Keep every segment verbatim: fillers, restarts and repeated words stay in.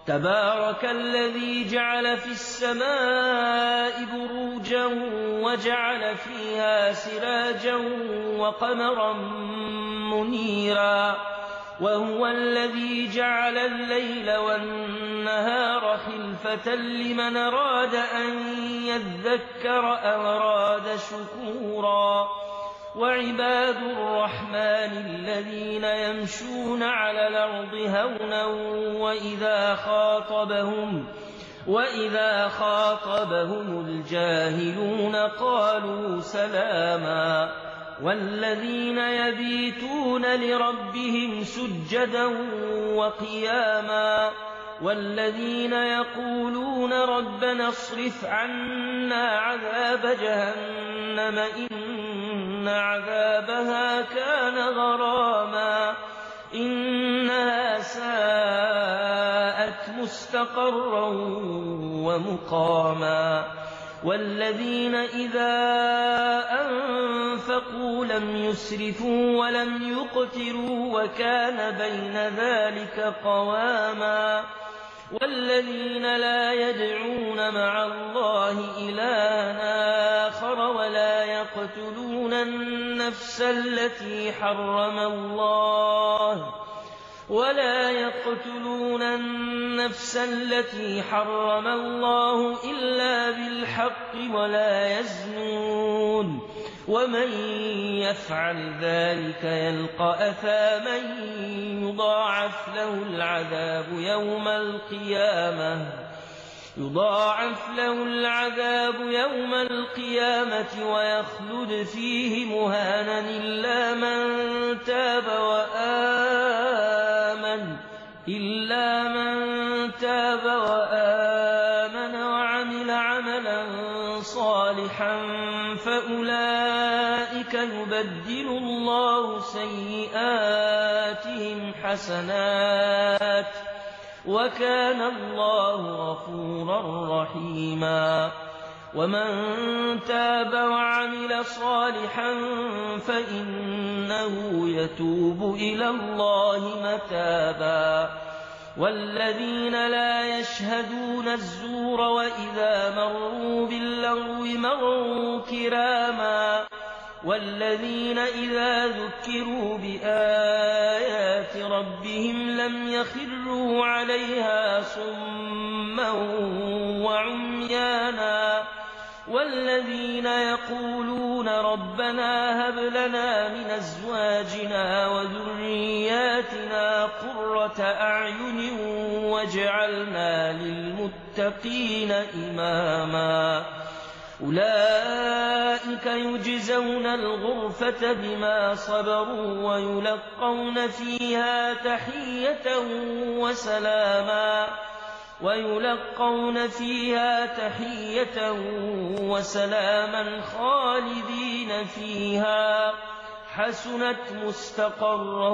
تبارك الذي جعل في السماء بروجا وجعل فيها سراجا وقمرا منيرا وهو الذي جعل الليل والنهار خلفة لمن أراد أن يذكر أو أراد شكورا وعباد الرحمن الذين يمشون على الأرض هونا وإذا خاطبهم وإذا خاطبهم الجاهلون قالوا سلاما والذين يبيتون لربهم سجدا وقياما والذين يقولون ربنا اصرف عنا عذاب جهنم إن عذابها كان غراما إنها ساءت مستقرا ومقاما والذين إذا أنفقوا لم يسرفوا ولم يقتروا وكان بين ذلك قواما والذين لا يدعون مع الله إلها آخر ولا يقتلون النفس التي حرم الله ولا يقتلون النفس التي حرم الله إلا بالحق ولا يزنون ومن يفعل ذلك يلقى أثاما يضاعف له العذاب يوم القيامة يضاعف له العذاب يوم القيامة ويخلد فيه مهانا إلا من تاب وآمن إلا من تاب وآمن وعمل عملا صالحا فأولئك يبدل الله سيئاتهم حسنات وكان الله غفورا رحيما ومن تاب وعمل صالحا فإنه يتوب إلى الله متابا والذين لا يشهدون الزور وإذا مروا باللغو مروا كراما والذين إذا ذكروا بآيات ربهم لم يخروا عليها صما وعميانا والذين يقولون ربنا هب لنا من أزواجنا وذرياتنا قرة أعين واجعلنا للمتقين إماما أولئك يجزون الغرفة بما صبروا ويلقون فيها تحية وسلاما ويلقون فيها تحية وسلاما خالدين فيها حسنت مستقرا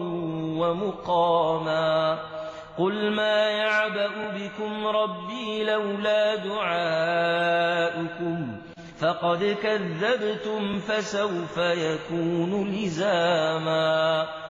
ومقاما قل ما يعبأ بكم ربي لولا دعاؤكم فقد كذبتم فسوف يكون لزاما